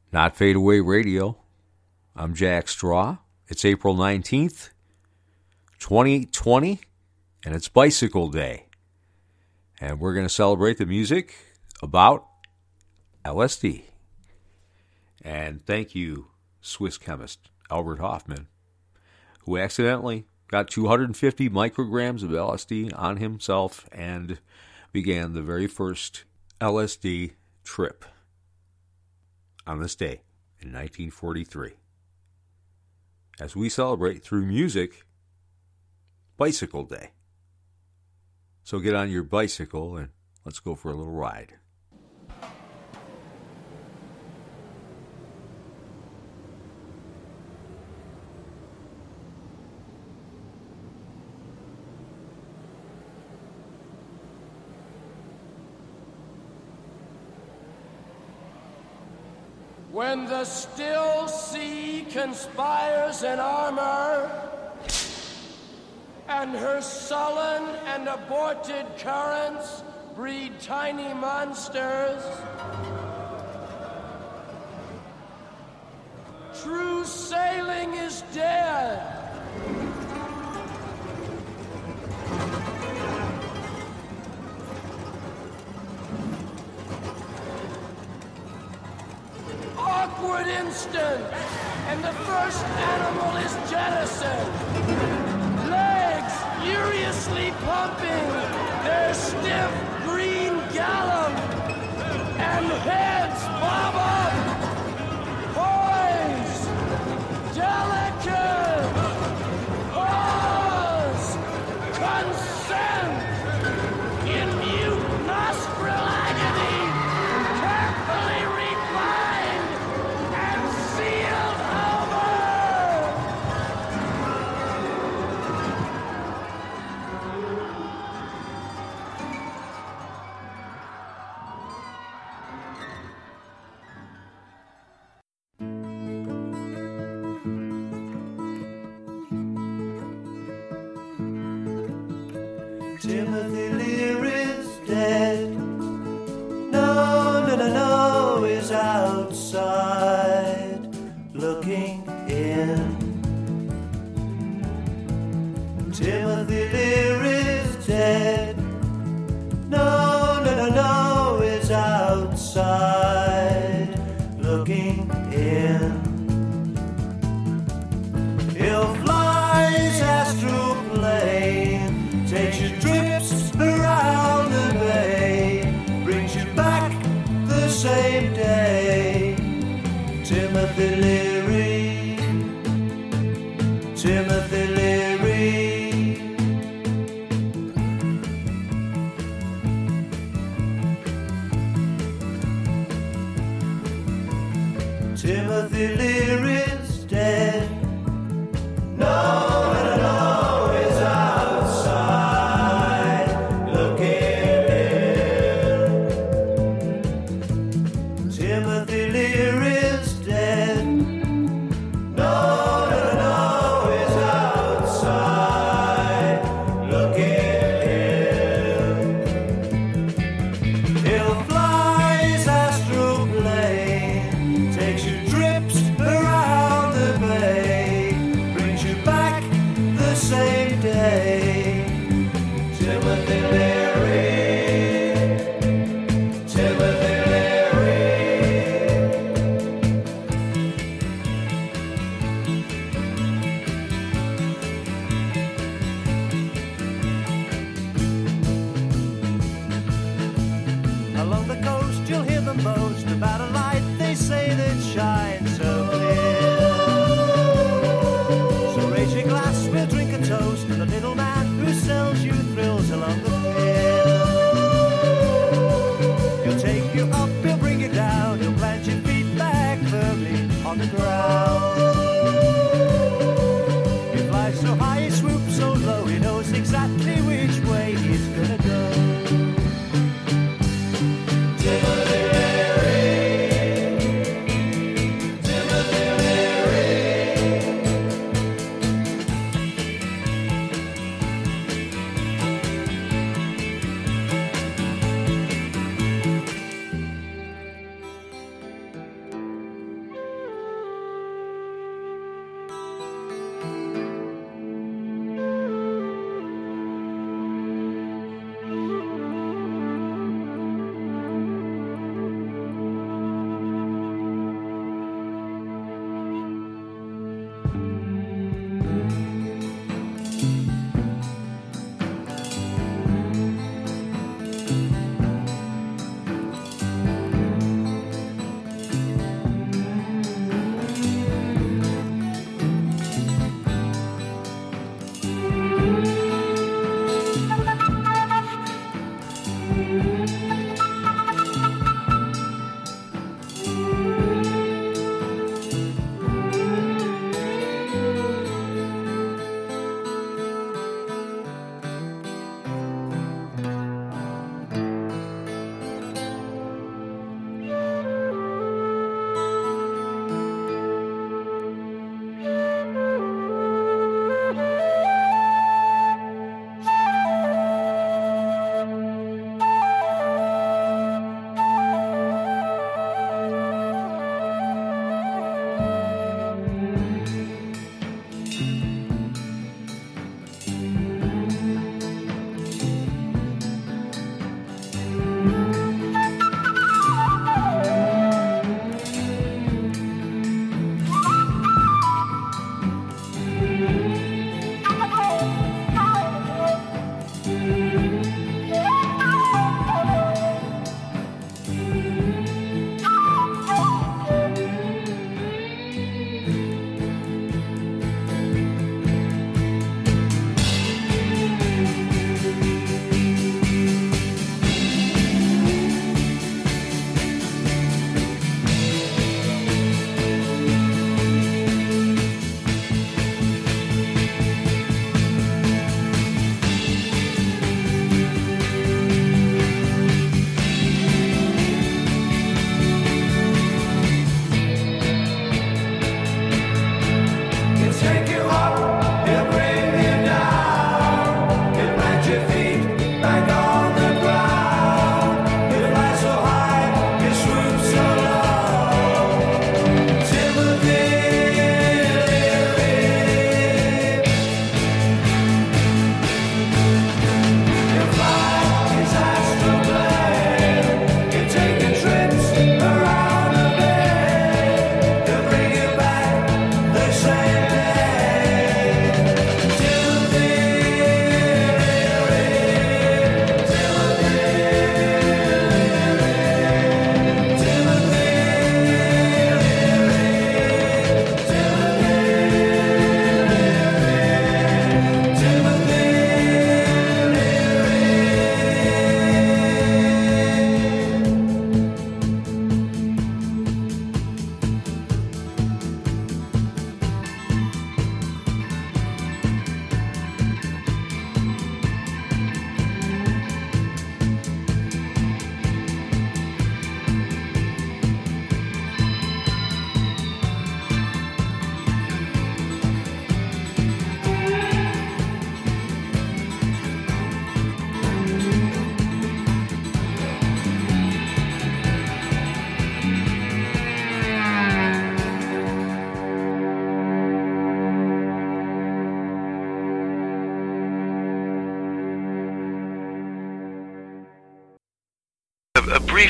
Not Fade Away Radio. I'm Jack Straw. It's April 19th, 2020, and it's Bicycle Day. And we're going to celebrate the music about LSD. And thank you, Swiss chemist Albert Hofmann, who accidentally got 250 micrograms of LSD on himself and began the very first LSD trip on this day in 1943. As we celebrate through music, Bicycle Day. So get on your bicycle and let's go for a little ride. When the still sea conspires in armor, and her sullen and aborted currents breed tiny monsters, true sailing is dead. Awkward instant, and the first animal is jettisoned. Legs furiously pumping their stiff green gallop, and heads bob up, poised, delicate, pause, consent, in mute nostril agony, carefully refined and sealed over. Timothy Leary's dead. No, no, no, no, he's outside looking in. Timothy Leary's dead. No, no, no, no, he's outside looking in. He'll fly his astral plane, takes you trips around the bay, brings you back the same day. Timothy Leary, Timothy Leary. Timothy Leary's dead. No, no, no, no, he's outside looking in. Timothy Leary's dead. No, no, no, no, he's outside looking in. He'll fly his astral plane, takes you trips around the bay, brings you back the same day. Timothy Leary, Timothy Leary. Along the coast you'll hear them boast about a light they say that shines so clear. So raise your glass, we'll drink a toast to the little man who sells you thrills along the pier. He'll take you up, he'll bring you down, he'll plant your feet back firmly on the ground. He flies so high, he swoops so low, he knows exactly which way he's gonna go. Timothy Leary, Timothy Leary.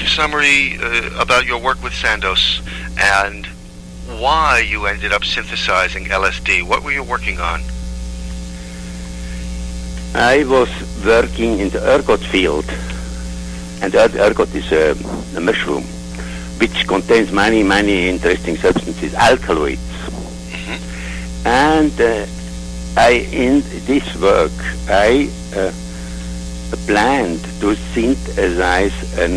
summary about your work with Sandoz and why you ended up synthesizing LSD? What were you working on? I was working in the ergot field, and ergot is a mushroom which contains many, many interesting substances, alkaloids. Mm-hmm. And in this work, I planned to synthesize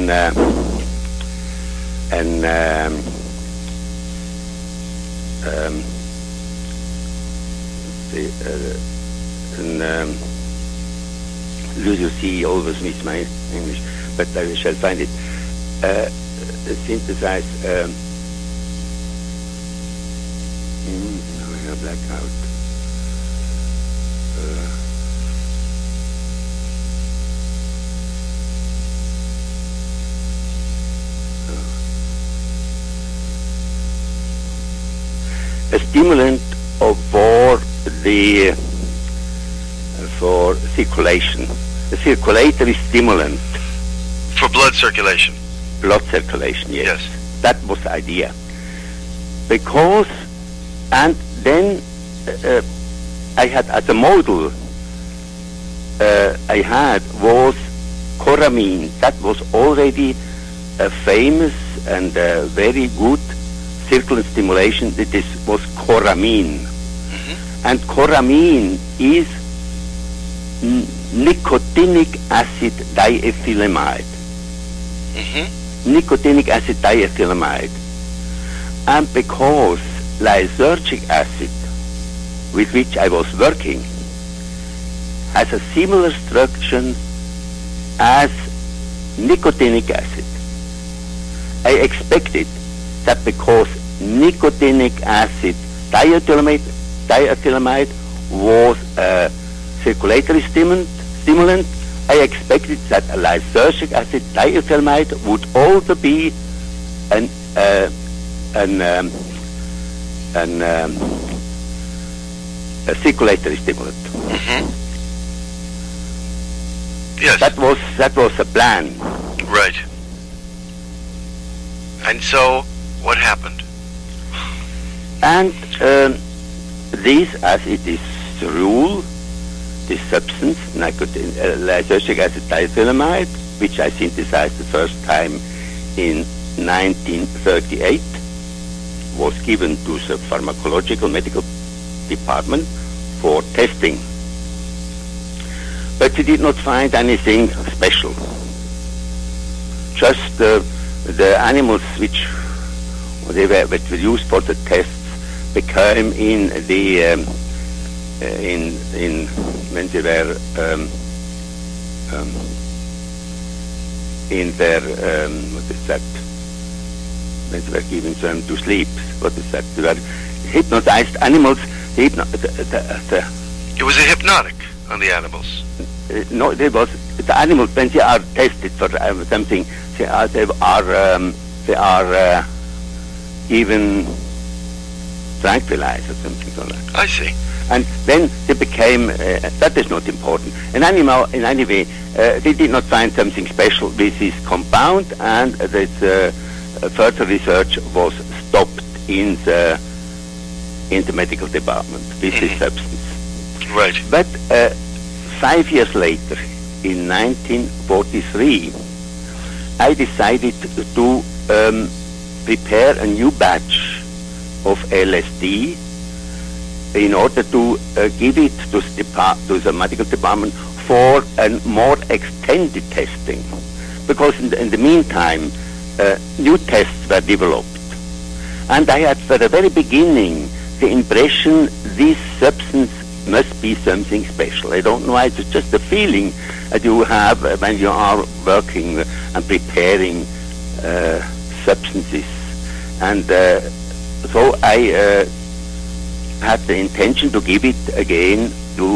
Lucy always miss my English, but I shall find it. Synthesize. Now I have blackout. A stimulant for circulation, a circulatory stimulant. For blood circulation. Blood circulation, yes. Yes. That was the idea. Because, and then I had as a model, I had was coramine. That was already a famous and very good circulant stimulation. That was coramine. Mm-hmm. And coramine is nicotinic acid diethylamide. Mm-hmm. Nicotinic acid diethylamide. And because lysergic acid, with which I was working, has a similar structure as nicotinic acid, I expected that because nicotinic acid diethylamide was a circulatory stimulant, I expected that a lysergic acid diethylamide would also be a circulatory stimulant. Mm-hmm. Yes. That was a plan. Right. And so, what happened? And this, as it is the rule, this substance, lysergic acid diethylamide, which I synthesized the first time in 1938, was given to the pharmacological medical department for testing. But they did not find anything special. Just the animals which were used for the tests became in the when they were in their what is that? When they were giving them to sleep. What is that? They were hypnotized animals. It was a hypnotic on the animals. No, it was the animals when they are tested for something. They are even tranquilized or something like that. I see. And then they became. That is not important. In any way, they did not find something special with this compound, and this further research was stopped in the medical department with this substance. Right. But 5 years later, in 1943, I decided to prepare a new batch of LSD in order to give it to the medical department for a more extended testing. Because in the meantime, new tests were developed. And I had, for the very beginning, the impression this substance must be something special. I don't know why, it's just a feeling that you have when you are working and preparing substances. And so I had the intention to give it again to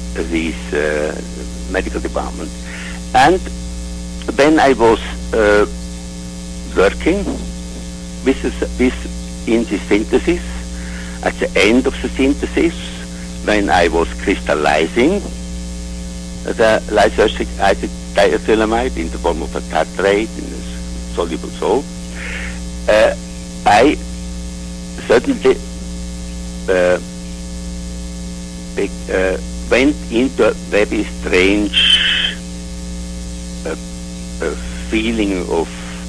this medical department. And when I was working in the synthesis, at the end of the synthesis, when I was crystallizing the lysergic acid diethylamide in the form of a tartrate, soluble salt, I certainly went into a very strange feeling of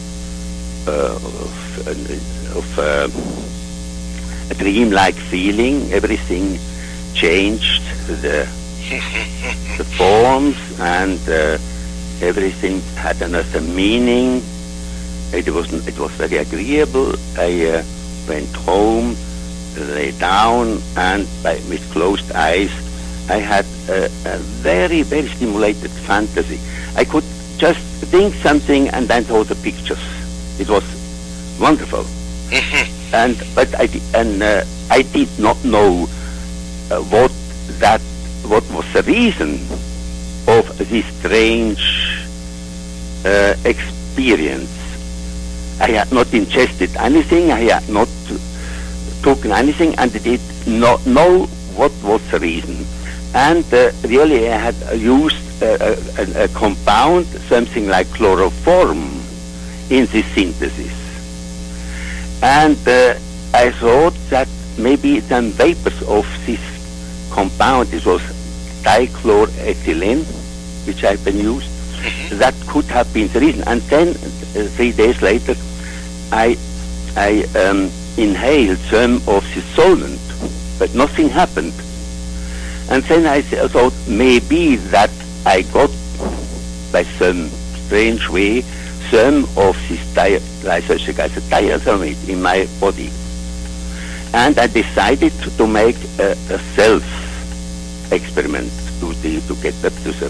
a dreamlike feeling. Everything changed, the forms, and everything had another meaning. It was very agreeable. I went home, lay down, and with closed eyes, I had a very, very stimulated fantasy. I could just think something and then saw the pictures. It was wonderful. But I did not know what was the reason of this strange experience. I had not ingested anything. I had not taken anything, and I did not know what was the reason. And really, I had used a compound, something like chloroform, in this synthesis. And I thought that maybe some vapors of this compound, it was dichloroethylene, which had been used, that could have been the reason. And then 3 days later, I inhaled some of this solvent, but nothing happened. And then I thought maybe that I got, by some strange way, some of this diethylamide in my body. And I decided to make a self-experiment to get up to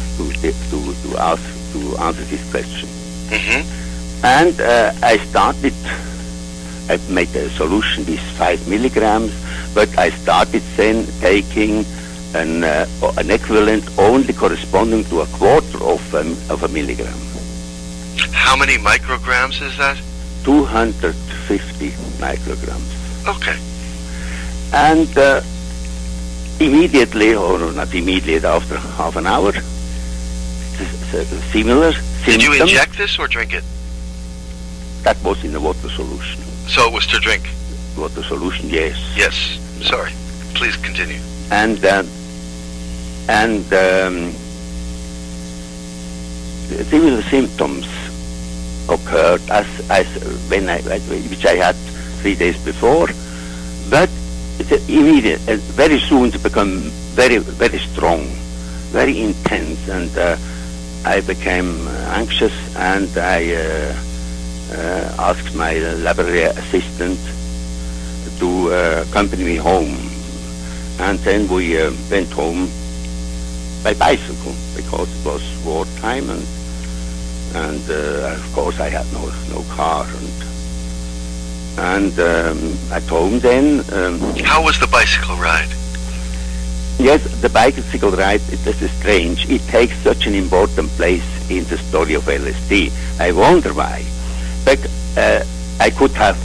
answer this question. And I made a solution with 5 milligrams, but I started then taking an equivalent only corresponding to a quarter of a milligram. How many micrograms is that? 250 micrograms. Okay. And immediately, or not immediately, after half an hour, similar symptoms. Did you inject this or drink it? That was in a water solution. So it was to drink? Water solution, yes. Yes. Sorry. Please continue. And similar symptoms occurred which I had 3 days before, but immediately, very soon to become very, very strong, very intense, and I became anxious, and I asked my laboratory assistant to accompany me home, and then we went home by bicycle because it was wartime, and of course I had no car, and at home then. How was the bicycle ride? Yes, the bicycle ride, this is strange. It takes such an important place in the story of LSD. I wonder why. But I could have,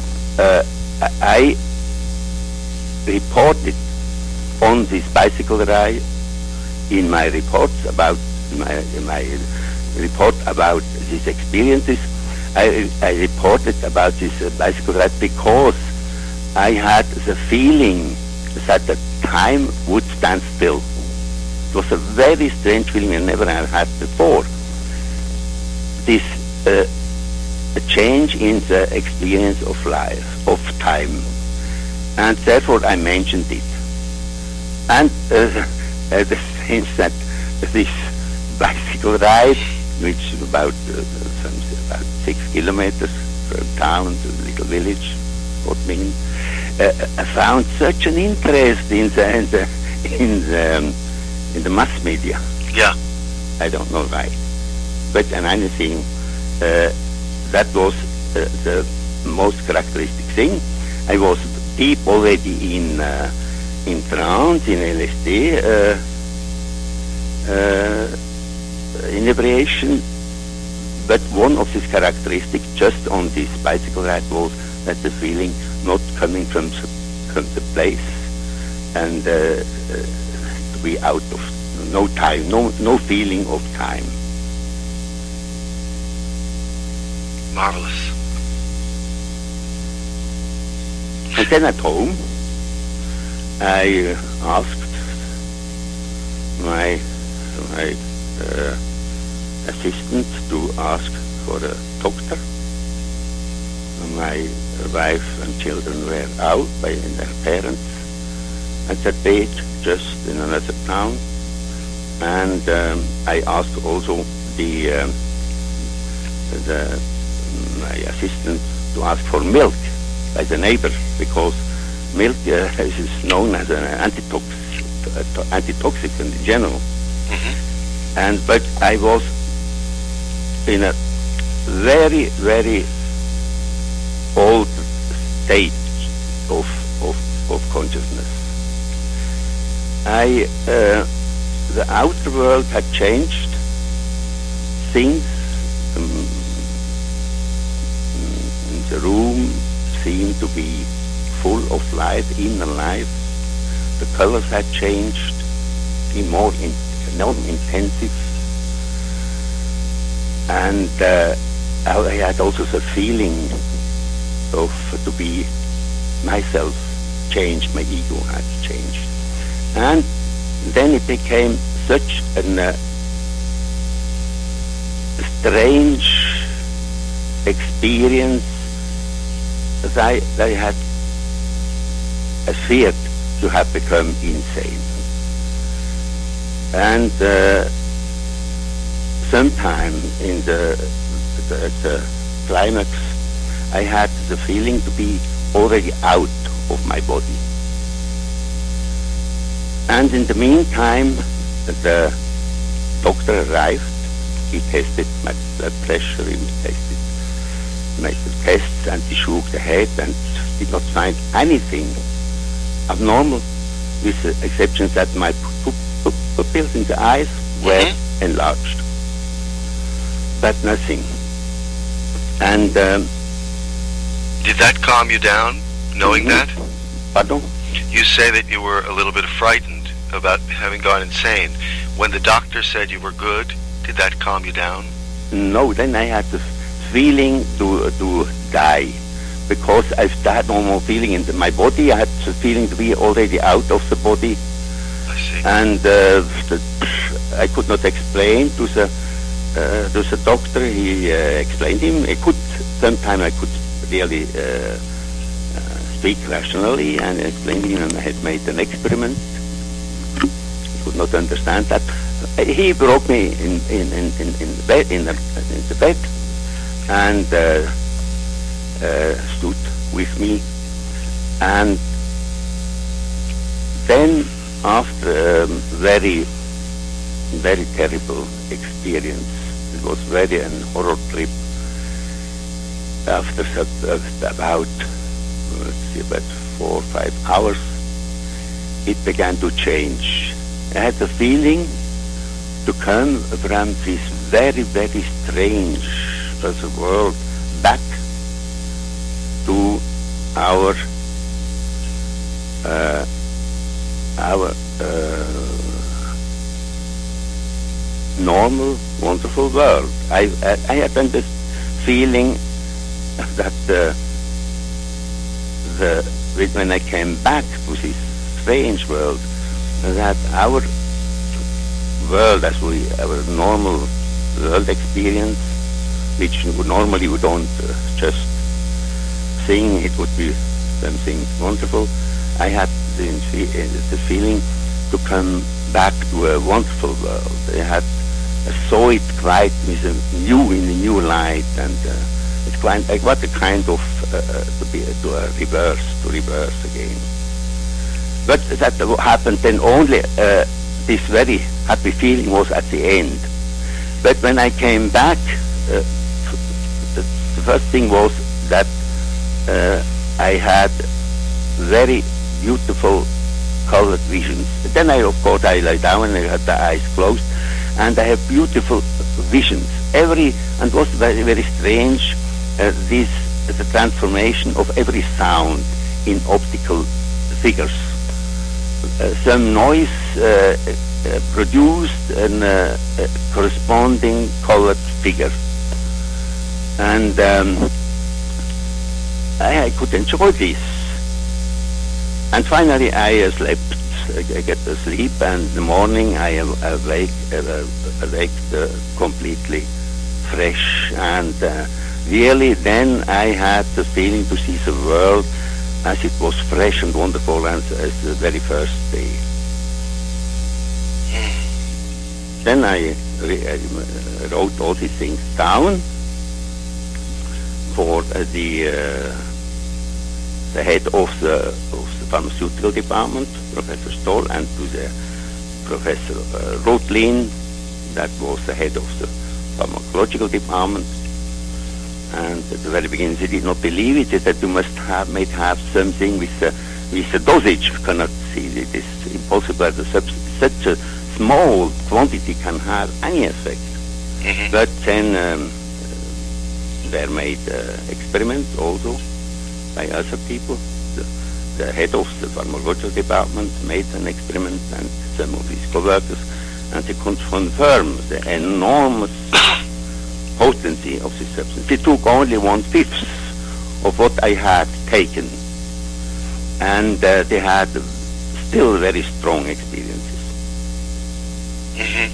I reported on this bicycle ride in my reports about my report about these experiences. I reported about this bicycle ride because I had the feeling that the time would stand still. It was a very strange feeling I never had before. This a change in the experience of life, of time, and therefore I mentioned it. And the sense that this bicycle ride, which is about 6 kilometers from town to a little village, Fort Ming, I found such an interest in the mass media. Yeah. I don't know why, but in anything, that was the most characteristic thing. I was deep already in trance, in LSD, inebriation, but one of these characteristics just on this bicycle ride was that the feeling not coming from the place, and to be out of no time, no feeling of time. Marvelous. And then at home, I asked my assistant to ask for a doctor. My wife and children were out by their parents at that age, just in another town. And I asked also my assistant to ask for milk by the neighbor, because milk is known as an antitoxic in general. Mm-hmm. But I was in a very, very old state of consciousness. The outer world had changed. Things in the room seemed to be full of life, inner life. The colors had changed, more intensive. And I had also the feeling of to be myself changed, my ego had changed. And then it became such a strange experience that I had feared to have become insane. And sometime in the climax, I had the feeling to be already out of my body. And in the meantime, the doctor arrived. He tested my blood pressure, he tested my tests, and he shook the head and did not find anything abnormal, with the exception that my pupils in the eyes were enlarged. But nothing. And did that calm you down, knowing that? Pardon? You say that you were a little bit frightened about having gone insane. When the doctor said you were good, did that calm you down? No, then I had the feeling to die, because I had no more feeling in my body. I had the feeling to be already out of the body. I see. And I could not explain to the doctor. He explained him. Sometimes I could really speak rationally and explain to him, and I had made an experiment. He could not understand that. He brought me in the bed, and stood with me. And then, after a very, very terrible experience, it was really a horror trip. After about 4 or 5 hours, it began to change. I had the feeling to come from this very, very strange world back to our normal, wonderful world. I had this feeling that when I came back to this strange world, that our world, our normal world experience, which normally we don't just think it would be something wonderful, I had the feeling to come back to a wonderful world. I saw it quite in a new light, and it's quite like what a kind of to reverse again. But that happened then only. This very happy feeling was at the end. But when I came back, the first thing was that I had very beautiful colored visions. Then I lay down and I had the eyes closed, and I have beautiful visions. And was very, very strange, the transformation of every sound in optical figures. Some noise produced a corresponding colored figure. And I could enjoy this. And finally I slept, I get to sleep, and in the morning I awake completely fresh, and really then I had the feeling to see the world as it was fresh and wonderful as the very first day. Then I wrote all these things down for the head of the pharmaceutical department, Professor Stoll, and to the Professor Rotlin, that was the head of the pharmacological department. And at the very beginning they did not believe it. They said you must have something with the dosage. You cannot see it. It is impossible that such a small quantity can have any effect. Mm-hmm. But then there made experiments also by other people. The head of the pharmacological department made an experiment, and some of his co-workers, and they could confirm the enormous potency of this substance. They took only 1/5 of what I had taken, and they had still very strong experiences. Mm-hmm.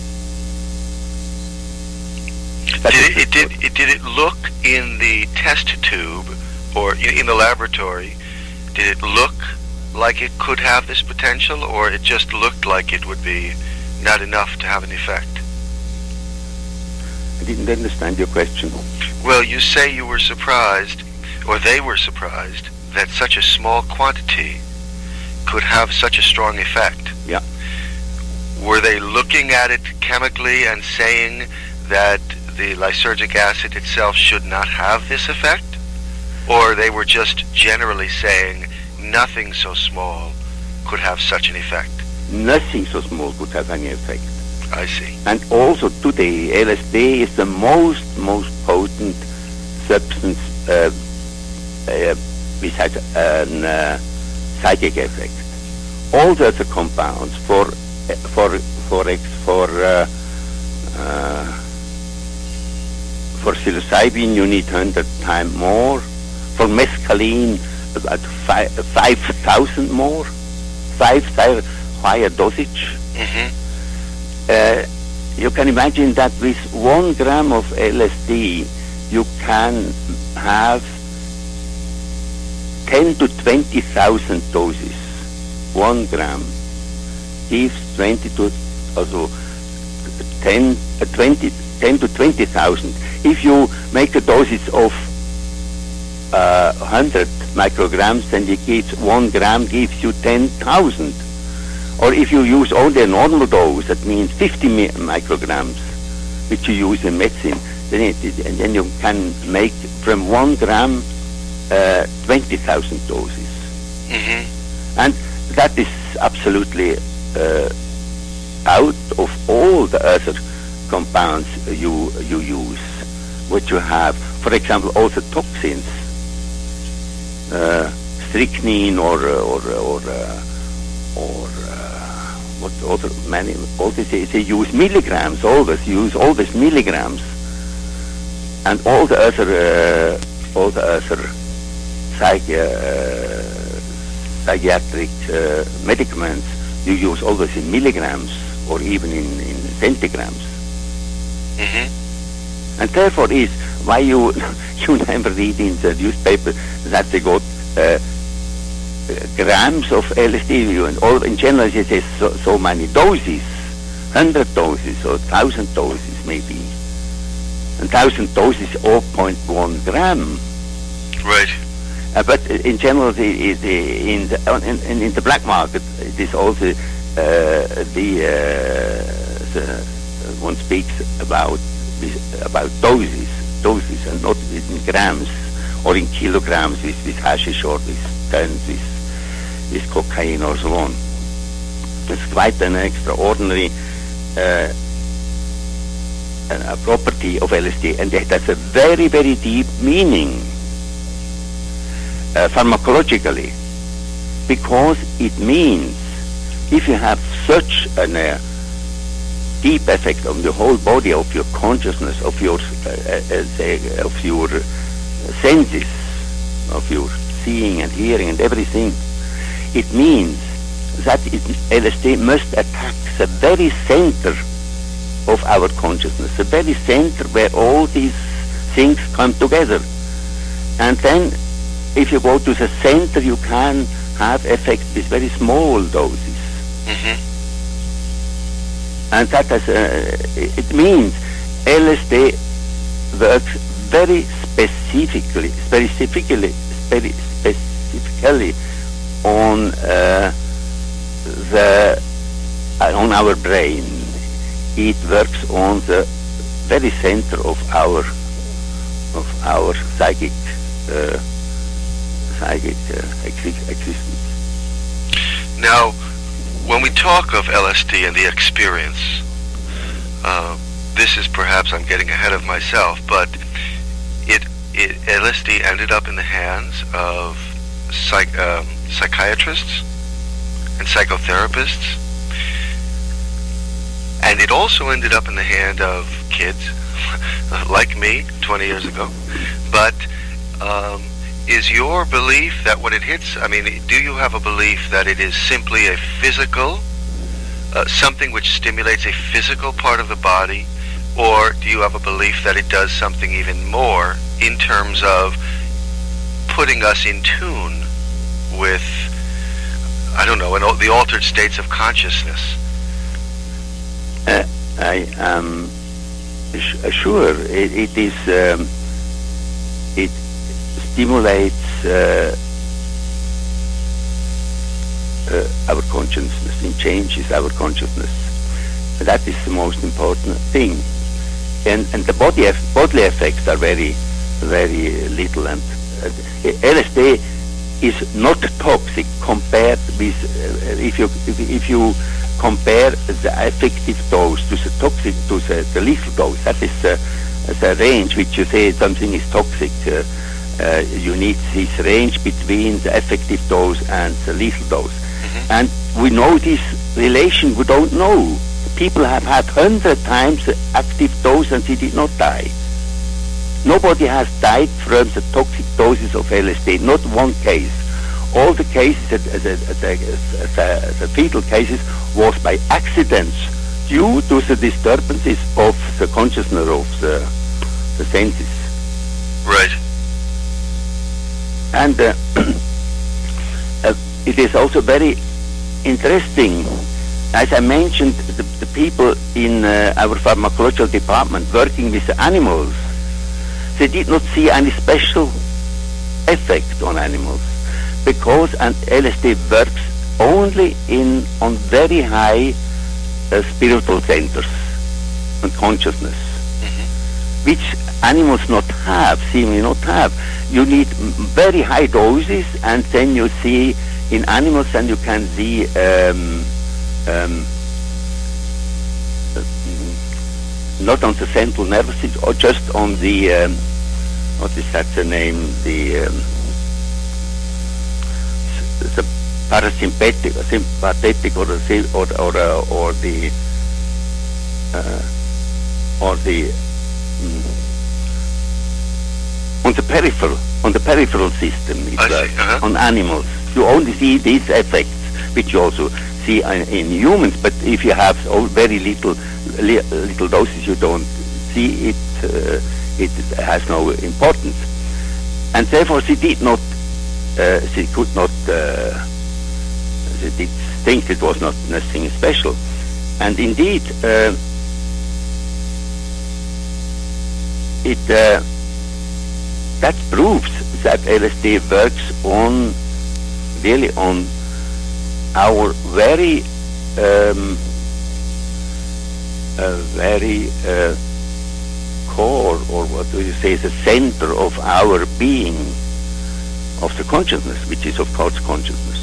Did it look in the test tube or in the laboratory? Did it look like it could have this potential, or it just looked like it would be not enough to have an effect? I didn't understand your question. Well, you say you were surprised, or they were surprised, that such a small quantity could have such a strong effect. Yeah. Were they looking at it chemically and saying that the lysergic acid itself should not have this effect? Or they were just generally saying nothing so small could have such an effect? Nothing so small could have any effect. I see. And also today, LSD is the most potent substance which has a psychic effect. All the other compounds for psilocybin you need 100 times more. For mescaline, about 5,000 more, 5,000 higher dosage. Mm-hmm. You can imagine that with 1 gram of LSD, you can have 10 to 20,000 doses. 1 gram gives 10 to 20,000. If you make a dosage of 100 micrograms, then it gives 1 gram gives you 10,000. Or if you use only a normal dose, that means 50 micrograms, which you use in medicine, then you can make from 1 gram 20,000 doses. Mm-hmm. And that is absolutely out of all the other compounds you use. What you have, for example, also toxins, strychnine or what other many. Also they use milligrams. Always use milligrams, and all the other psychiatric medicaments you use always in milligrams or even in centigrams. Mm-hmm. And therefore is why you never read in the newspaper that they got grams of LSD, and all in general it says so many doses, 100 doses or 1,000 doses maybe. And 1,000 doses 0.1 gram. Right. But in general, in the black market, it is also one speaks about doses, and not in grams or in kilograms with hashish or with tons with cocaine or so on. It's quite an extraordinary a property of LSD, and it has a very, very deep meaning pharmacologically, because it means if you have such an deep effect on the whole body, of your consciousness, of your senses, of your seeing and hearing and everything. It means that LSD must attack the very center of our consciousness, the very center where all these things come together. And then, if you go to the center, you can have effects with very small doses. Mm-hmm. And that has, it means LSD works very specifically on on our brain. It works on the very center of our psychic existence. Now, when we talk of LSD and the experience, this is perhaps I'm getting ahead of myself, but LSD ended up in the hands of psychiatrists and psychotherapists, and it also ended up in the hand of kids like me 20 years ago. But is your belief that when it hits, I mean, do you have a belief that it is simply a physical, something which stimulates a physical part of the body, or do you have a belief that it does something even more in terms of putting us in tune with, I don't know, the altered states of consciousness? I am sure it is. It stimulates our consciousness. It changes our consciousness. That is the most important thing. And the bodily effects are very, very little. And LSD is not toxic compared with if you compare the effective dose to the toxic, to the lethal dose. That is the range which you say something is toxic. You need this range between the effective dose and the lethal dose. Mm-hmm. And we know this relation. We don't know. People have had 100 times the active dose and they did not die. Nobody has died from the toxic doses of LSD. Not one case. All the cases, the fetal cases, was by accidents due to the disturbances of the consciousness of the senses. Right. And it is also very interesting. As I mentioned, the people in our pharmacological department working with the animals, they did not see any special effect on animals, because LSD works only on very high spiritual centers and consciousness, mm-hmm. which animals seemingly not have. You need very high doses, and then you see in animals, and you can see not on the central nervous system, or just on the what is that the name? The parasympathetic, sympathetic, or the on the peripheral system. On animals, you only see these effects, which you also see in humans. But if you have very little doses, you don't see it. It has no importance, and therefore she could not. They did think it was not nothing special, and indeed, that proves that LSD works really on our very core, or what do you say, the center of our being, of the consciousness, which is of course consciousness.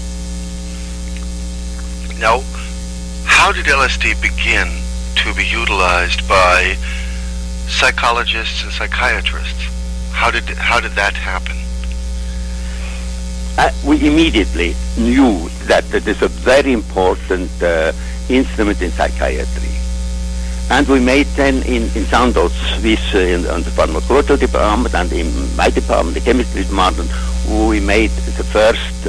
Now, how did LSD begin to be utilized by psychologists and psychiatrists? How did that happen? We immediately knew that it is a very important instrument in psychiatry. And we made then in Sandoz with on the pharmacological department and in my department, the chemistry department, we made the first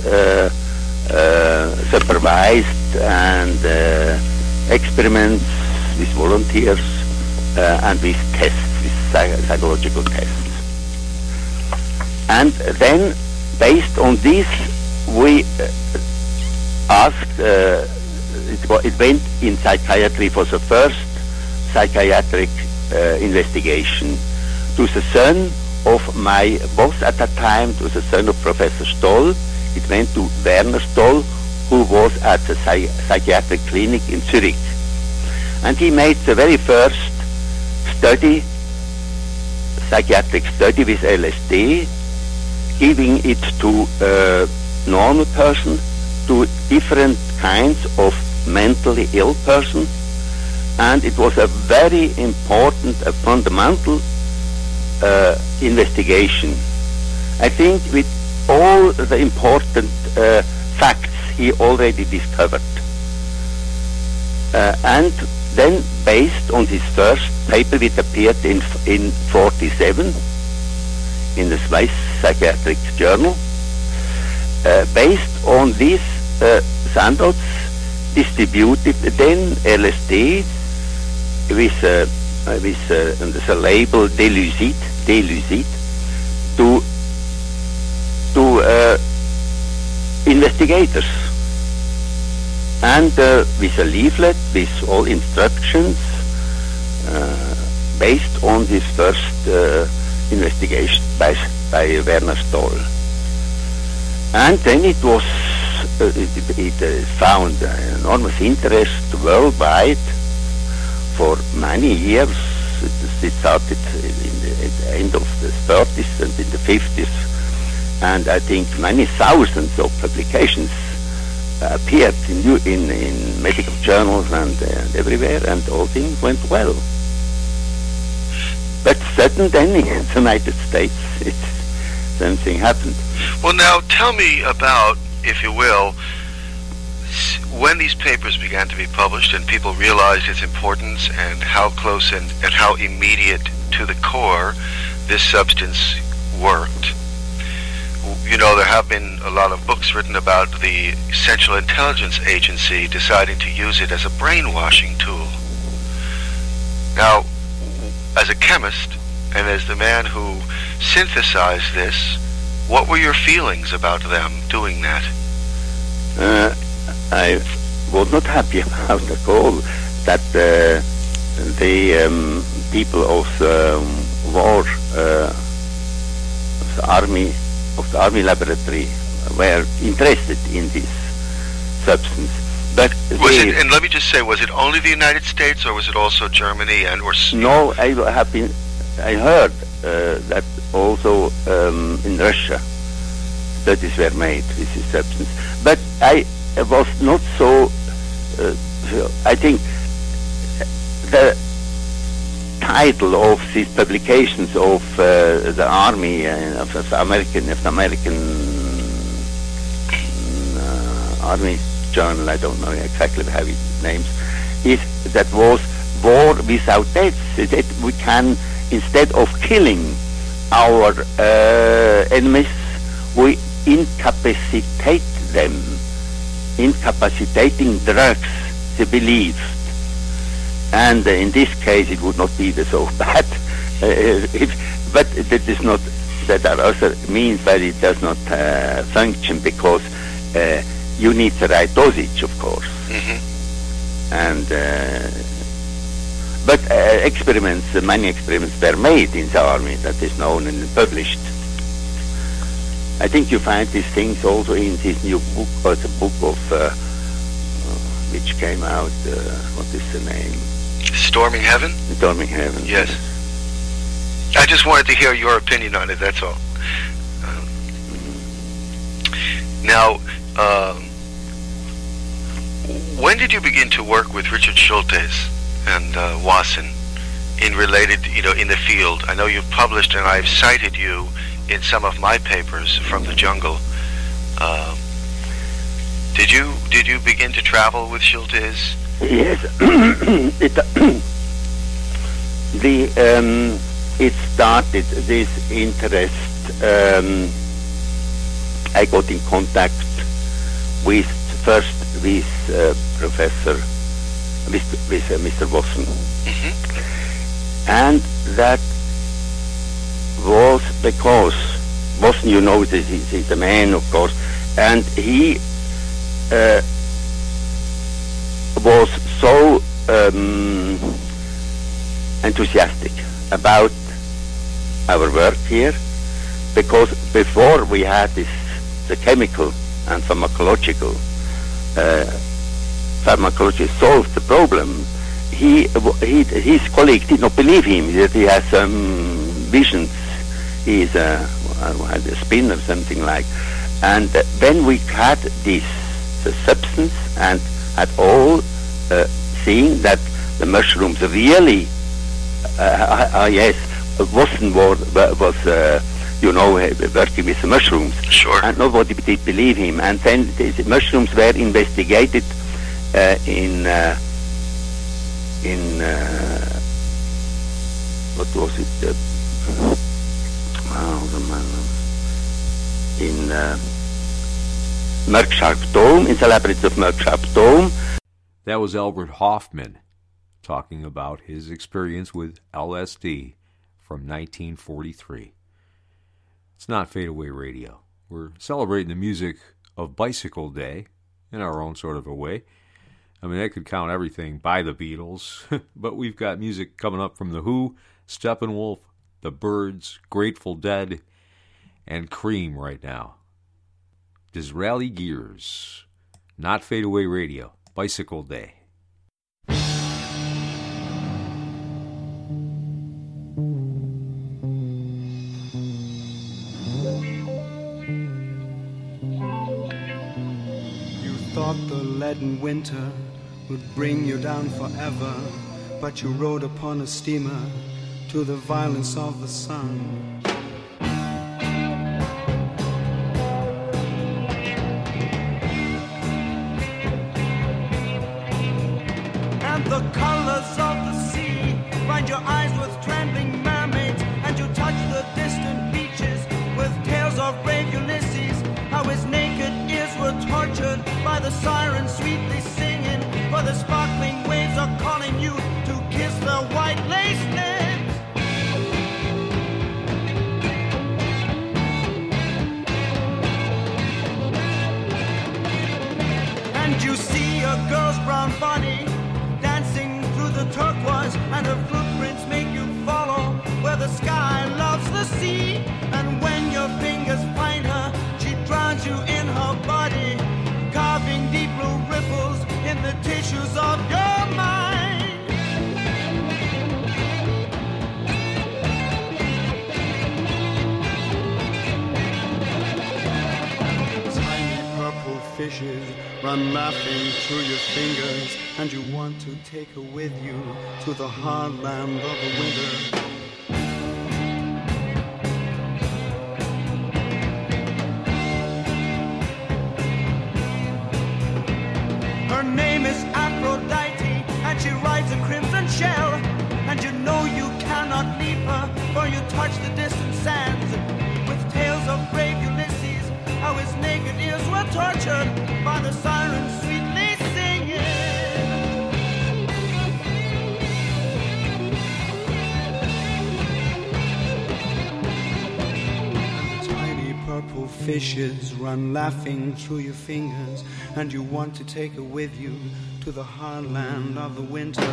supervised and experiments with volunteers and with tests, with psychological tests. And then, based on this, we asked, it went in psychiatry for the first psychiatric investigation to the son of my boss at that time, to the son of Professor Stoll. It went to Werner Stoll, who was at the psychiatric clinic in Zurich. And he made the very first study, psychiatric study with LSD, giving it to a normal person, to different kinds of mentally ill person. And it was a very important, a fundamental investigation. I think with all the important facts he already discovered. And then, based on his first paper, which appeared in 47 in the Swiss Psychiatric Journal, based on this, Sandoz distributed then LSD with the label Delucide to investigators, and with a leaflet with all instructions based on this first investigation by Werner Stoll. And then it was it found enormous interest worldwide for many years. It started at the end of the 30s and in the 50s, and I think many thousands of publications appeared in medical journals and everywhere, and all things went well. But suddenly then in the United States, something happened. Well, now tell me about, if you will, when these papers began to be published and people realized its importance and how close and how immediate to the core this substance worked. You know, there have been a lot of books written about the Central Intelligence Agency deciding to use it as a brainwashing tool. Now, as a chemist and as the man who synthesized this, what were your feelings about them doing that? I was not happy about at all that the people of the war, the army laboratory, were interested in this substance. But and let me just say, was it only the United States, or was it also Germany and or? No, I heard that also in Russia studies were made with this substance. But I was not so. I think the title of these publications of the army of the American army journal, I don't know exactly how it names, is that was War Without Deaths. That we can, instead of killing our enemies, we incapacitate them. Incapacitating drugs, they believed. And in this case, it would not be so bad. But that is not. That are also means that it does not function, because you need the right dosage, of course. Mm-hmm. And but experiments, many experiments were made in the army that is known and published. I think you find these things also in this new book, or the book of which came out. What is the name? Storming Heaven? Storming Heaven. Yes. I just wanted to hear your opinion on it, that's all. Now, when did you begin to work with Richard Schultes and Wasson in related, in the field? I know you've published, and I've cited you in some of my papers from the jungle. Did you begin to travel with Schultes? Yes. it started this interest. I got in contact with Professor, with Mr. Wasson, and that was because Wasson, you know, he's a man, of course, and he was so enthusiastic about our work here, because before we had the chemical and pharmacology solved the problem. His colleague did not believe him that he has some visions. He's a spin or something like. And when we had the substance and had all seeing that the mushrooms really, yes, Wasson was working with the mushrooms. Sure. And nobody did believe him. And then the mushrooms were investigated in what was it? In Merksharp Dome, in the laboratories of Merksharp Dome. That was Albert Hofmann talking about his experience with LSD from 1943. It's not Fade Away Radio. We're celebrating the music of Bicycle Day in our own sort of a way. I mean, that could count everything by the Beatles, but we've got music coming up from The Who, Steppenwolf, The Byrds, Grateful Dead, and Cream right now. Disraeli Gears, not Fade Away Radio, Bicycle Day. Thought the leaden winter would bring you down forever, but you rode upon a steamer to the violence of the sun. And the colors of the sea find your eyes with trembling mermaids, and you touch the distant beaches with tales of brave Ulysses, how his naked ears were tortured by the sirens sweetly singing, for the sparkling waves are calling you to kiss their white lace lips. And you see a girl's brown body dancing through the turquoise, and her footprints make you follow where the sky loves the sea. And when your fingers find her, she drowns you in her body, carving deep blue ripples in the tissues of your mind. Tiny purple fishes run laughing through your fingers, and you want to take her with you to the hard land of the winter. Her name is Aphrodite, and she rides a crimson shell, and you know you cannot leave her, for you touch the distant sands with tales of brave Ulysses, how his naked ears were tortured by the sirens sweetly singing. Tiny purple fishes run laughing through your fingers, and you want to take her with you to the hard land of the winter.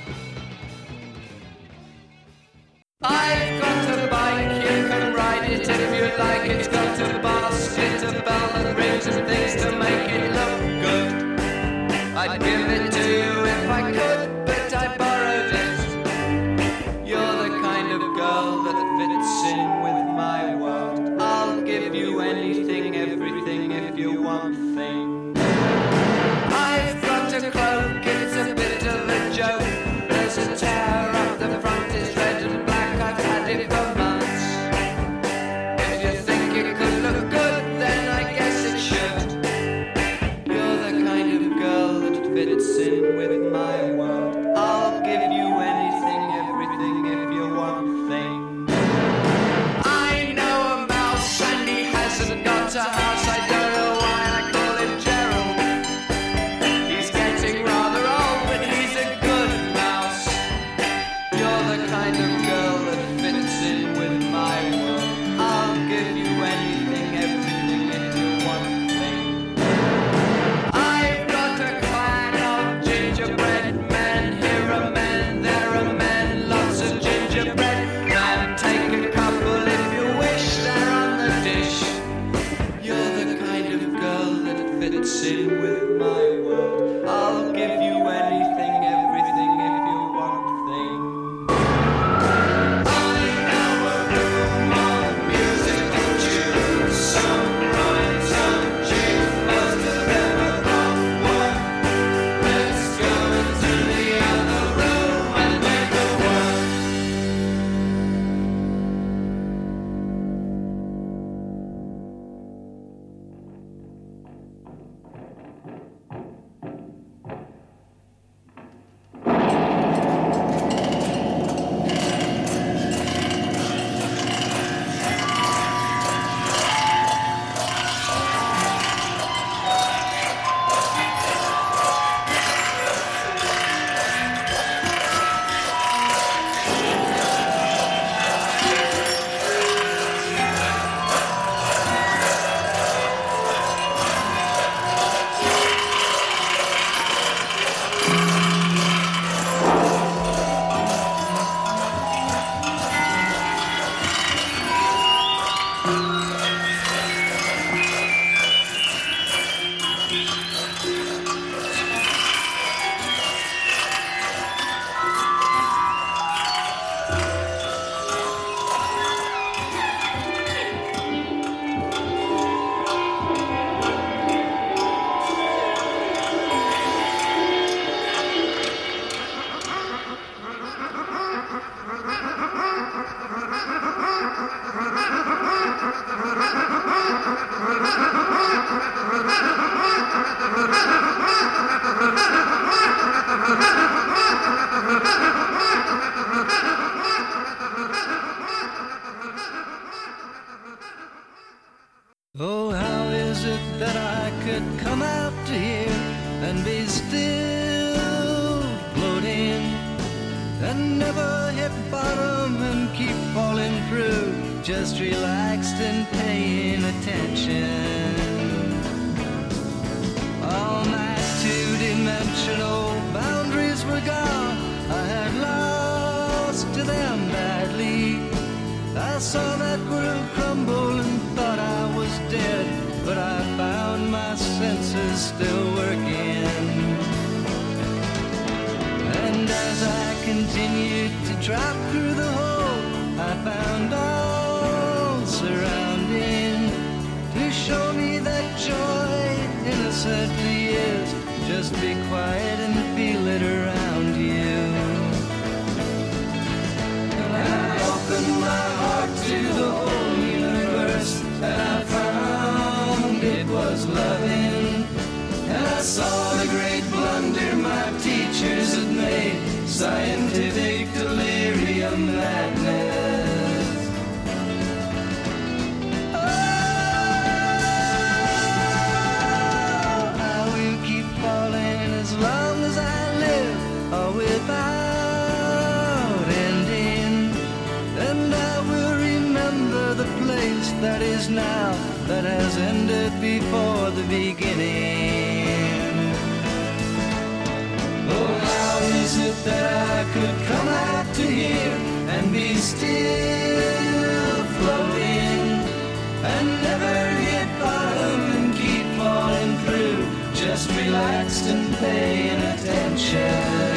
I've got a bike, you can ride it kind of girl that fits in with my world. I'll give you anything, everything if you want thing. I've got a clan of gingerbread men. Here are men, there are men, lots of gingerbread. Now take a couple if you wish, they're on the dish. You're the kind of girl that fits in with my world. I'll give you anything, everything if you want thing. I know a room of music and tunes, some rhyme, some tune, most of them are not one. Let's go into the other room and make a one. Oh, how is it that I could come out to here and be still floating and never hit bottom and keep falling through, just relaxed and paying attention? All my two-dimensional boundaries were gone. I had lost to them badly. I saw that world crumble and thought I was dead, but I found my senses still working. And as I continued to drop through the hole, I found all surrounding to show me that joy innocently is. Just be quiet and feel it around you. And I opened my heart to the whole universe, and I found it was loving. And I saw the great blunder my teachers had made, scientific delirium madness. Oh, I will keep falling as long as I live, or without ending. And I will remember the place that is now, that has ended before the beginning. Oh, how is it that I could come out to here and be still floating and never hit bottom and keep falling through, just relaxed and paying attention?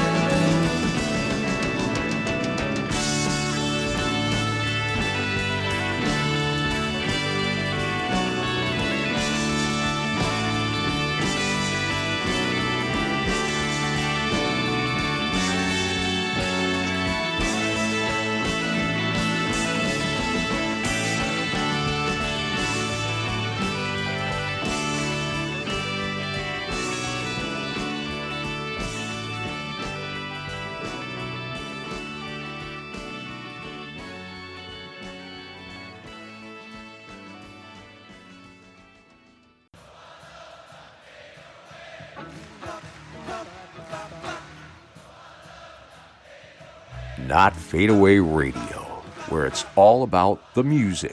Not Fade Away Radio, where it's all about the music.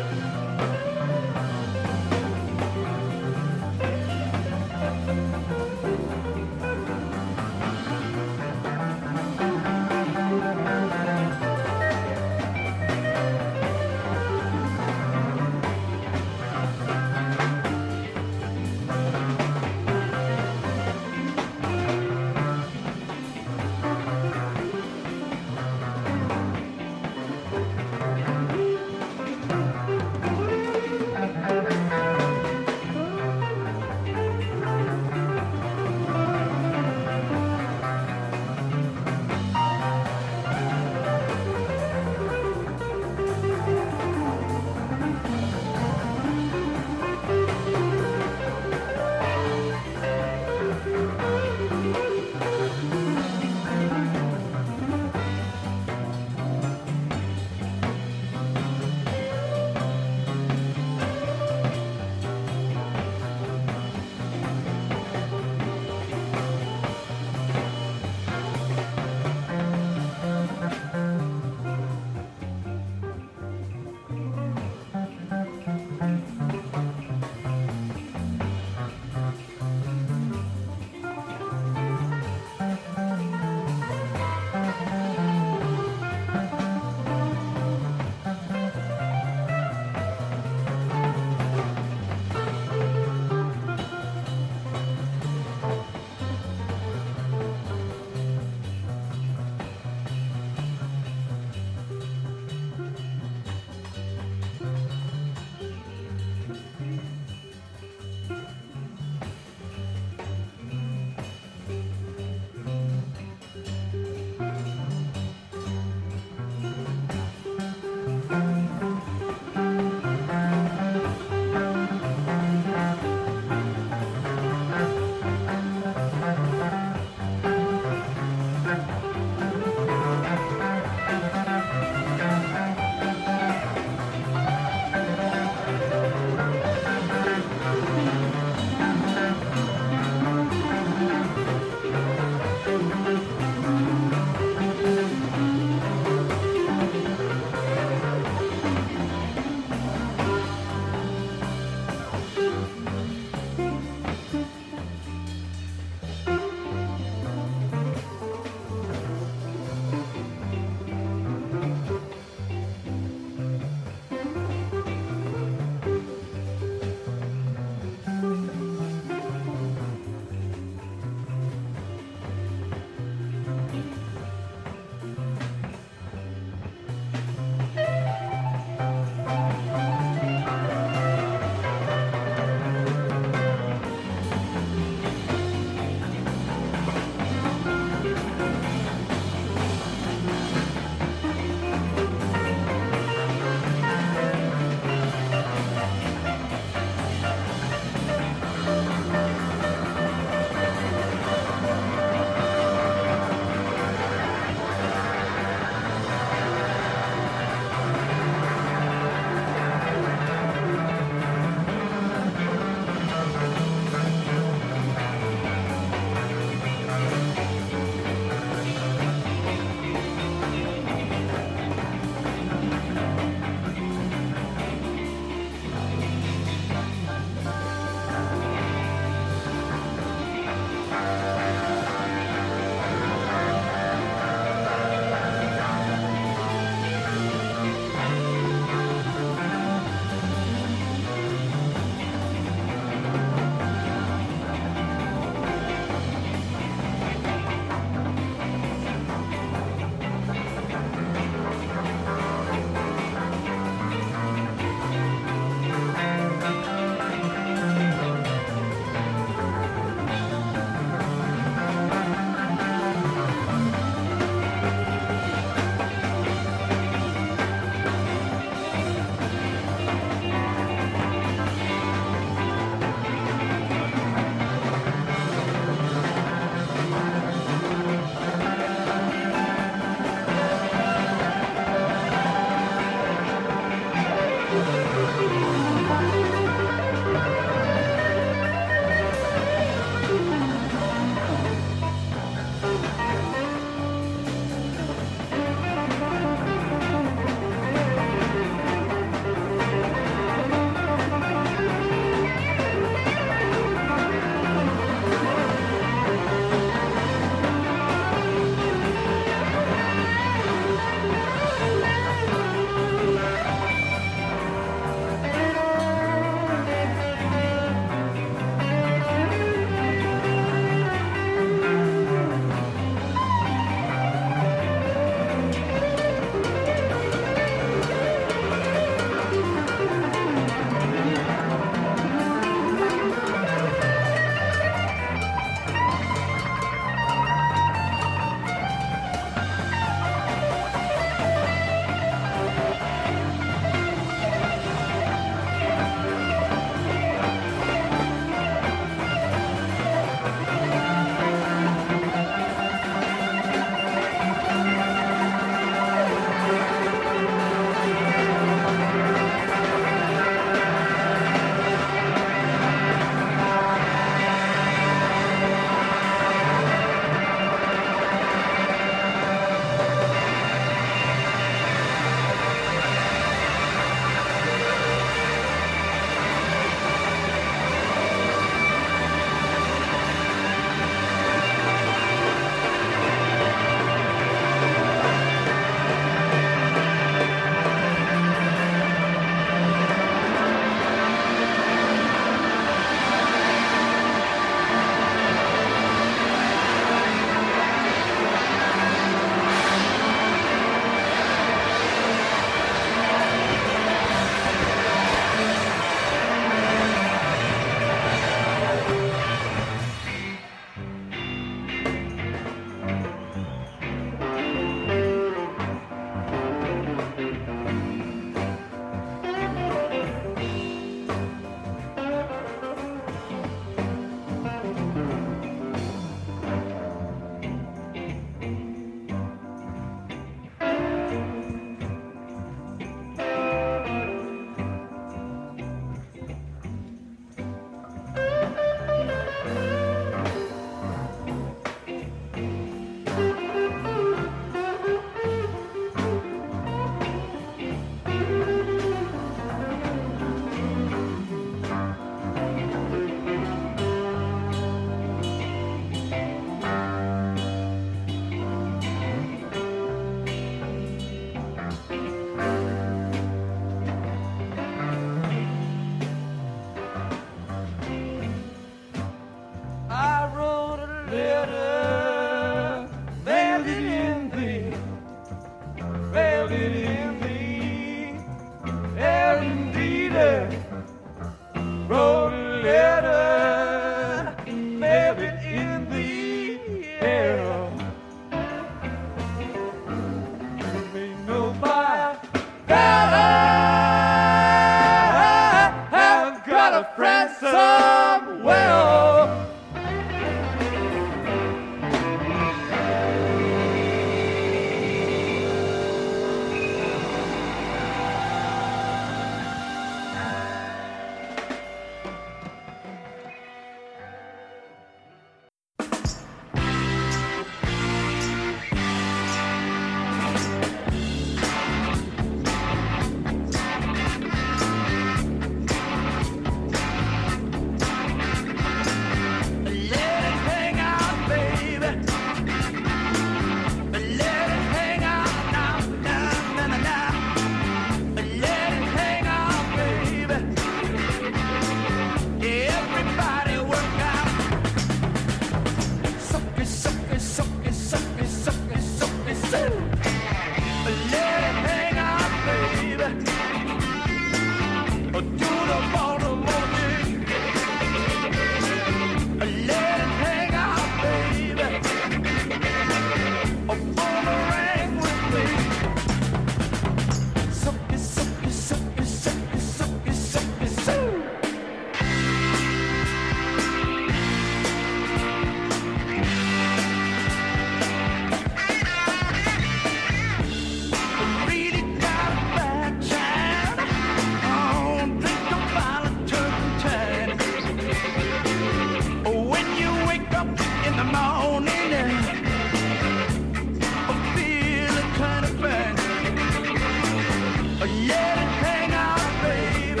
Let it hang out, baby.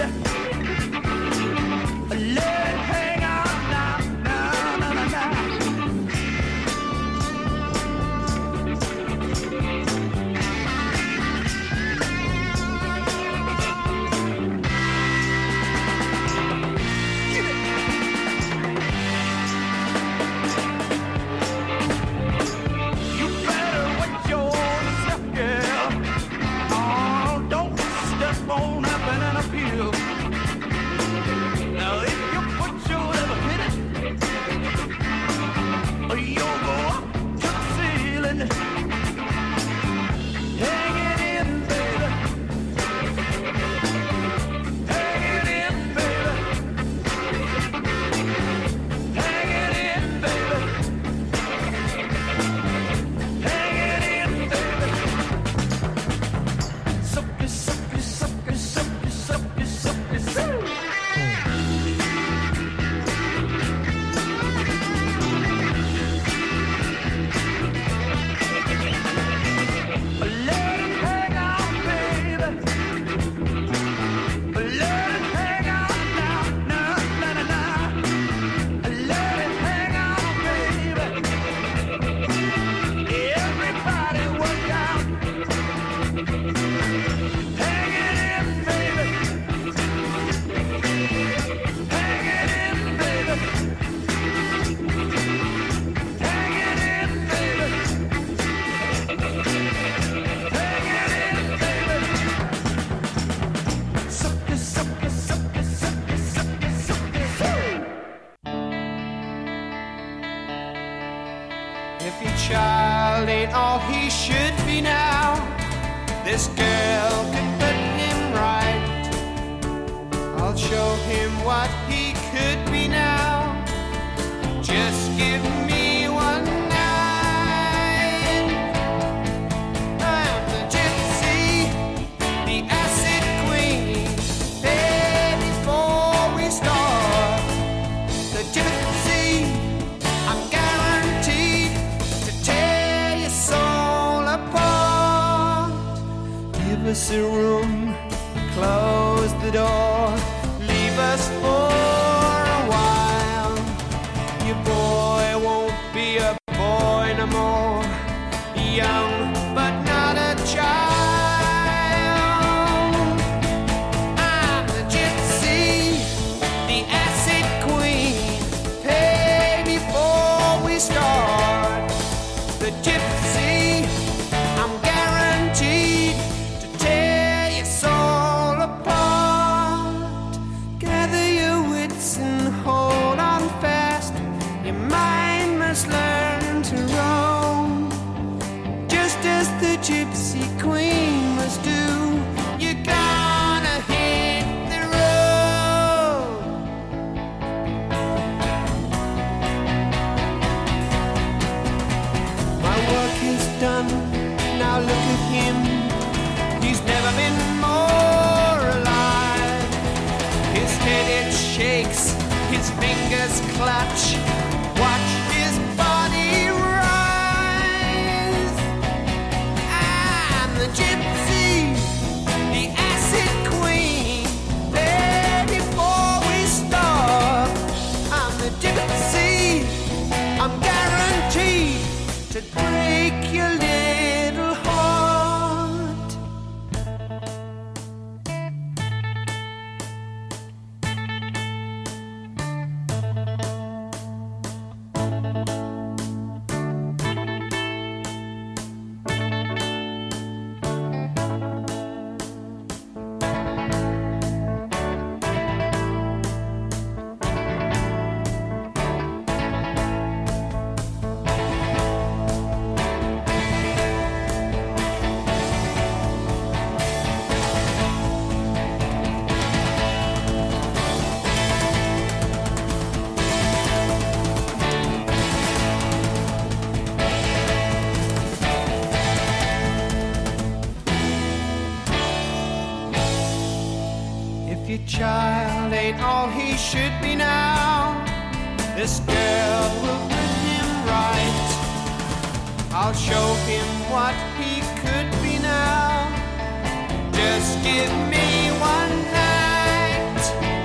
Let it hang out now, now, now, now, now. You better watch yourself, girl. Oh, don't step on a banana peel. Now if you put your little hit it, you'll go up to the ceiling. Hang it in, baby. Hang it in, baby. Hang it in, baby. Hang it in, baby. Suck it, suck it, suck it, suck it, suck it, suck it, suck it. Let it hang out, baby. Let it hang out now, now, now, now, now. Let it hang out, baby. Everybody work out. Hang it in, baby. Hang it in, baby. Hang it in, baby. Hang it in, baby. Suck it, suck it, suck it, suck it, suck it, suck it. If your child ain't all he should be now, this girl could put him right. I'll show him what he could be now. Just give me one night. I'm the gypsy, the acid queen. Hey, before we start, the gypsy, I'm guaranteed to tear your soul apart. Give us a room, close the door, leave us for a while. Your boy won't be a boy no more, young but not a child. I'm the gypsy, the acid queen. Hey, before we start, the gypsy, I'm guaranteed to tear your soul apart. Gather your wits and hold on fast. Your mind must learn to roam, just as the gypsy queen must do. You're gonna hit the road. My work is done, now look at him. He's never been more alive. His head it shakes, his fingers clutch. Watch his body rise. I'm the gypsy, the acid queen. There before we start, I'm the gypsy. I'm guaranteed to break your little heart. Your child ain't all he should be now. This girl will put him right. I'll show him what he could be now. Just give me one night.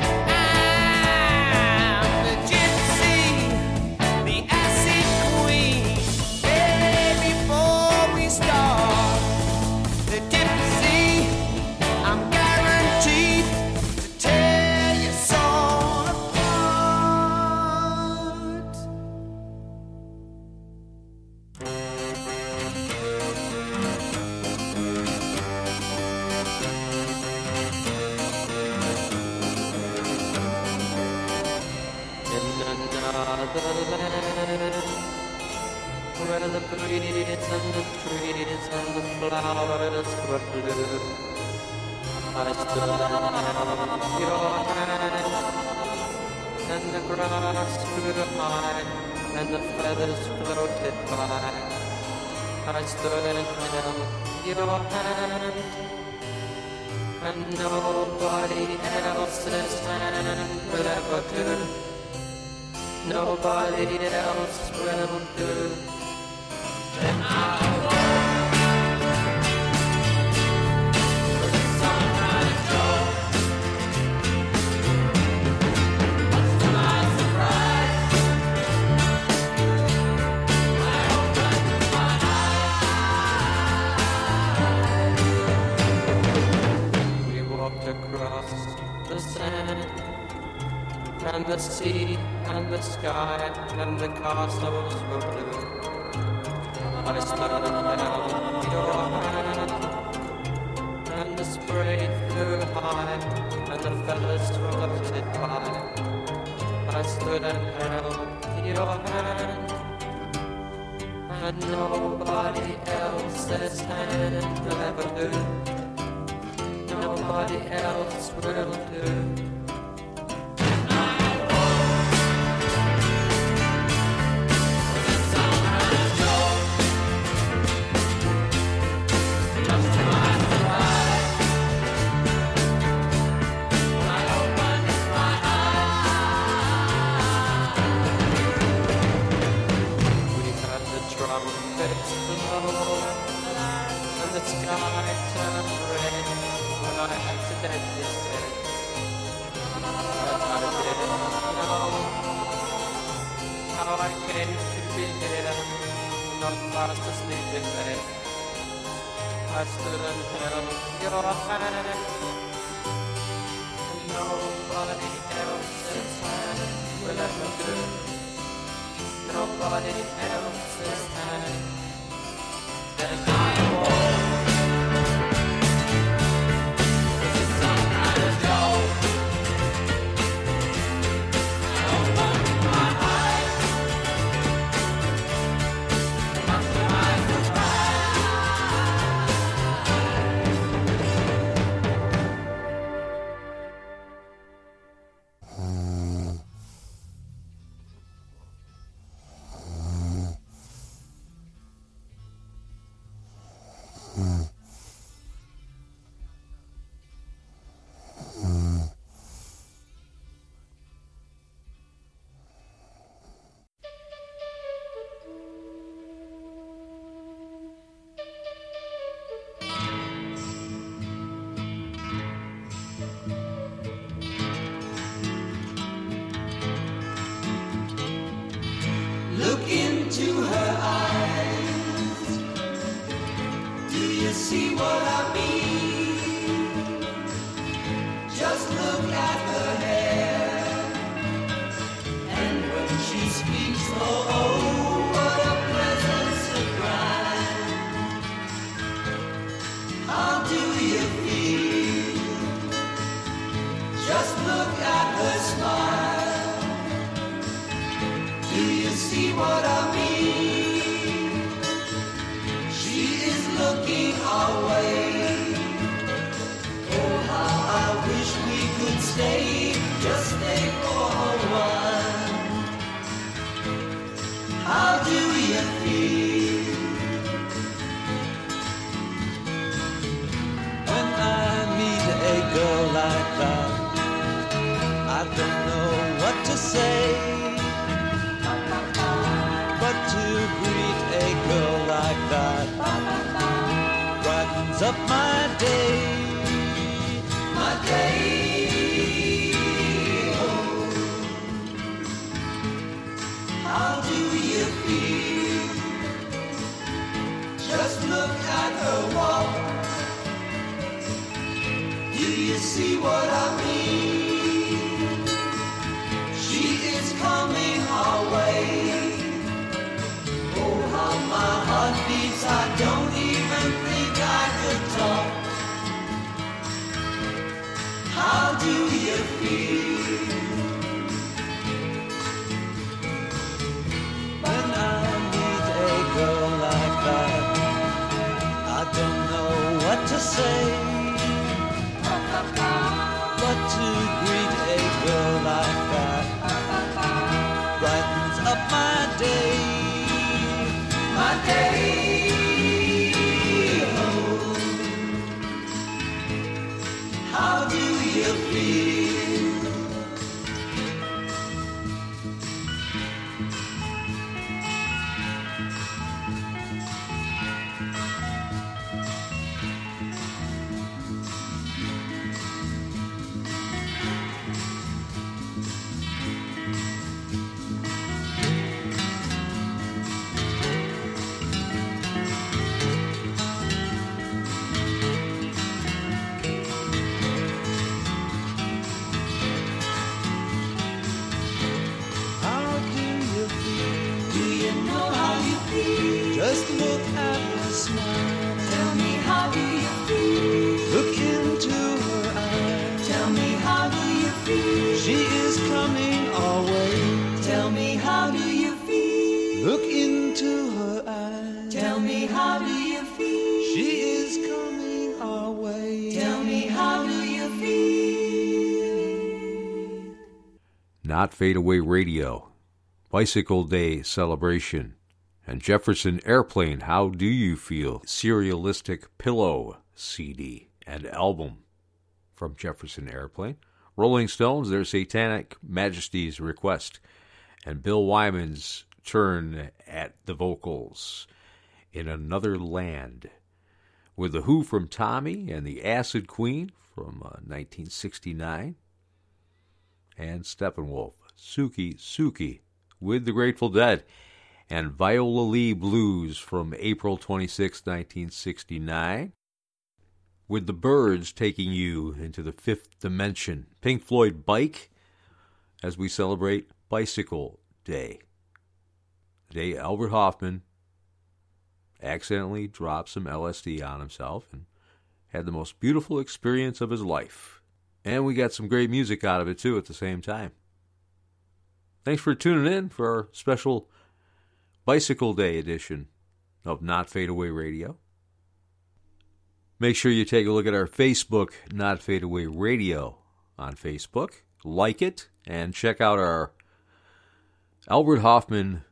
I'm the gypsy, the acid queen. Hey, before we start the gypsy, I'm guaranteed to tear your soul apart. In another land, where the breeze and the trees and the flowers were blue, I stood and held your hand, and the grass grew high, and the feathers floated by. I stood and held your hand, and nobody else's hand will ever do. Nobody else will do. Then I walk for the sunrise door. Much to my surprise, I opened my eyes. We walked across the sand, and the sea, and the sky, and the castles were blue. I stood and held your hand, and the spray flew high, and the feathers floated by. I stood and held your hand, and nobody else's hand will ever do. Nobody else will do. And the sky turned red when I accidentally said that I didn't know how I came to be here, not fast asleep in bed. I stood and held your hand, and nobody else's hand will ever do. Nobody else's hand. Then I walk with the sunrise glow. I opened my eyes, much to my Look into her eyes. Do you see what I mean? Just look at her hair. And when she speaks, oh, what a pleasant surprise. How do you feel? Just look at her smile. Do you see what I mean? She is looking our way. Oh, how I wish we could stay, just stay for a while. How do you feel? When I meet a girl like that, I don't know what to say. But to greet a girl like that brightens up my day. say, but to greet a girl like that brightens up my day. My day. Oh, how do you feel? Just look at her smile. Tell me, how do you feel? Look into her eyes. Tell me, how do you feel? She is coming our way. Tell me, how do you feel? Look into her eyes. Tell me, how do you feel? She is coming our way. Tell me, how do you feel? Not Fade Away Radio, Bicycle Day Celebration, and Jefferson Airplane, How Do You Feel? Serialistic Pillow CD and album from Jefferson Airplane. Rolling Stones, Their Satanic Majesty's Request, and Bill Wyman's turn at the vocals in Another Land, with The Who from Tommy and the Acid Queen from 1969, and Steppenwolf, Suki Suki, with the Grateful Dead, and Viola Lee Blues from April 26, 1969, with the Byrds taking you into the fifth dimension. Pink Floyd Bike, as we celebrate Bicycle Day. The day Albert Hoffman accidentally dropped some LSD on himself and had the most beautiful experience of his life. And we got some great music out of it, too, at the same time. Thanks for tuning in for our special Bicycle Day edition of Not Fade Away Radio. Make sure you take a look at our Facebook, Not Fade Away Radio, on Facebook. Like it, and check out our Albert Hoffman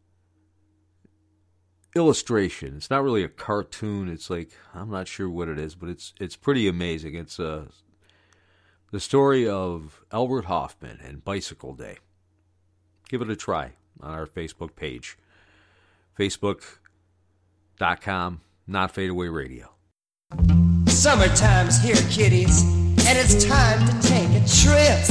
illustration. It's not really a cartoon. It's like, I'm not sure what it is, but it's pretty amazing. It's the story of Albert Hoffman and Bicycle Day. Give it a try on our Facebook page. Facebook.com, Not Fade Away Radio. Summertime's here, kiddies, and it's time to take a trip.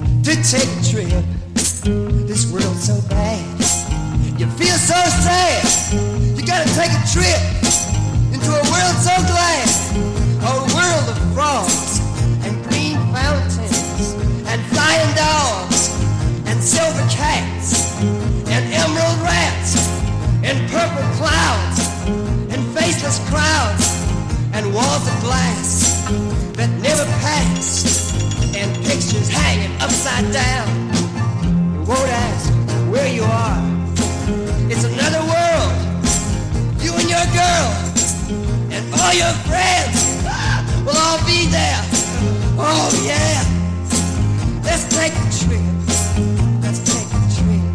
This world's so bad, you feel so sad. You gotta take a trip into a world so glad. A world of frogs and green fountains and flying dogs and silver cats and emerald rats and purple clouds and faceless crowds and walls of glass that never pass and pictures hanging upside down. You won't ask where you are. It's another world. You and your girl and all your friends will all be there. Oh yeah. Let's take a trip. Let's take a trip.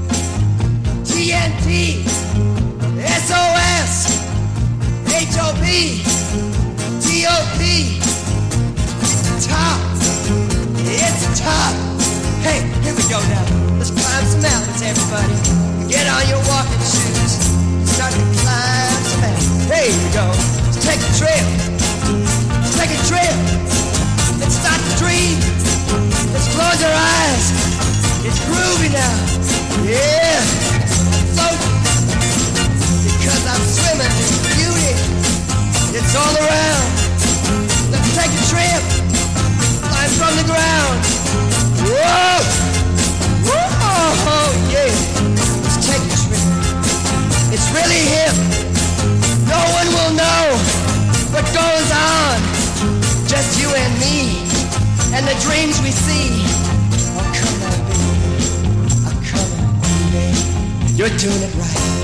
TNT, SOS, HOP, TOP. It's top. It's top. Hey, here we go now. Let's climb some mountains, everybody. Get on your walking shoes. Start to climb some mountains. Here we go. Let's take a trip. Let's take a trip. Let's start to dream. Let's close our eyes. It's groovy now. Yeah. Floating. Because I'm swimming in beauty. It's all around. Let's take a trip. Climb from the ground. Whoa! Whoa! Yeah! Let's take a trip. It's really hip. No one will know what goes on. Just you and me and the dreams we see. Oh, come on, baby. Oh, come on, baby. You're doing it right.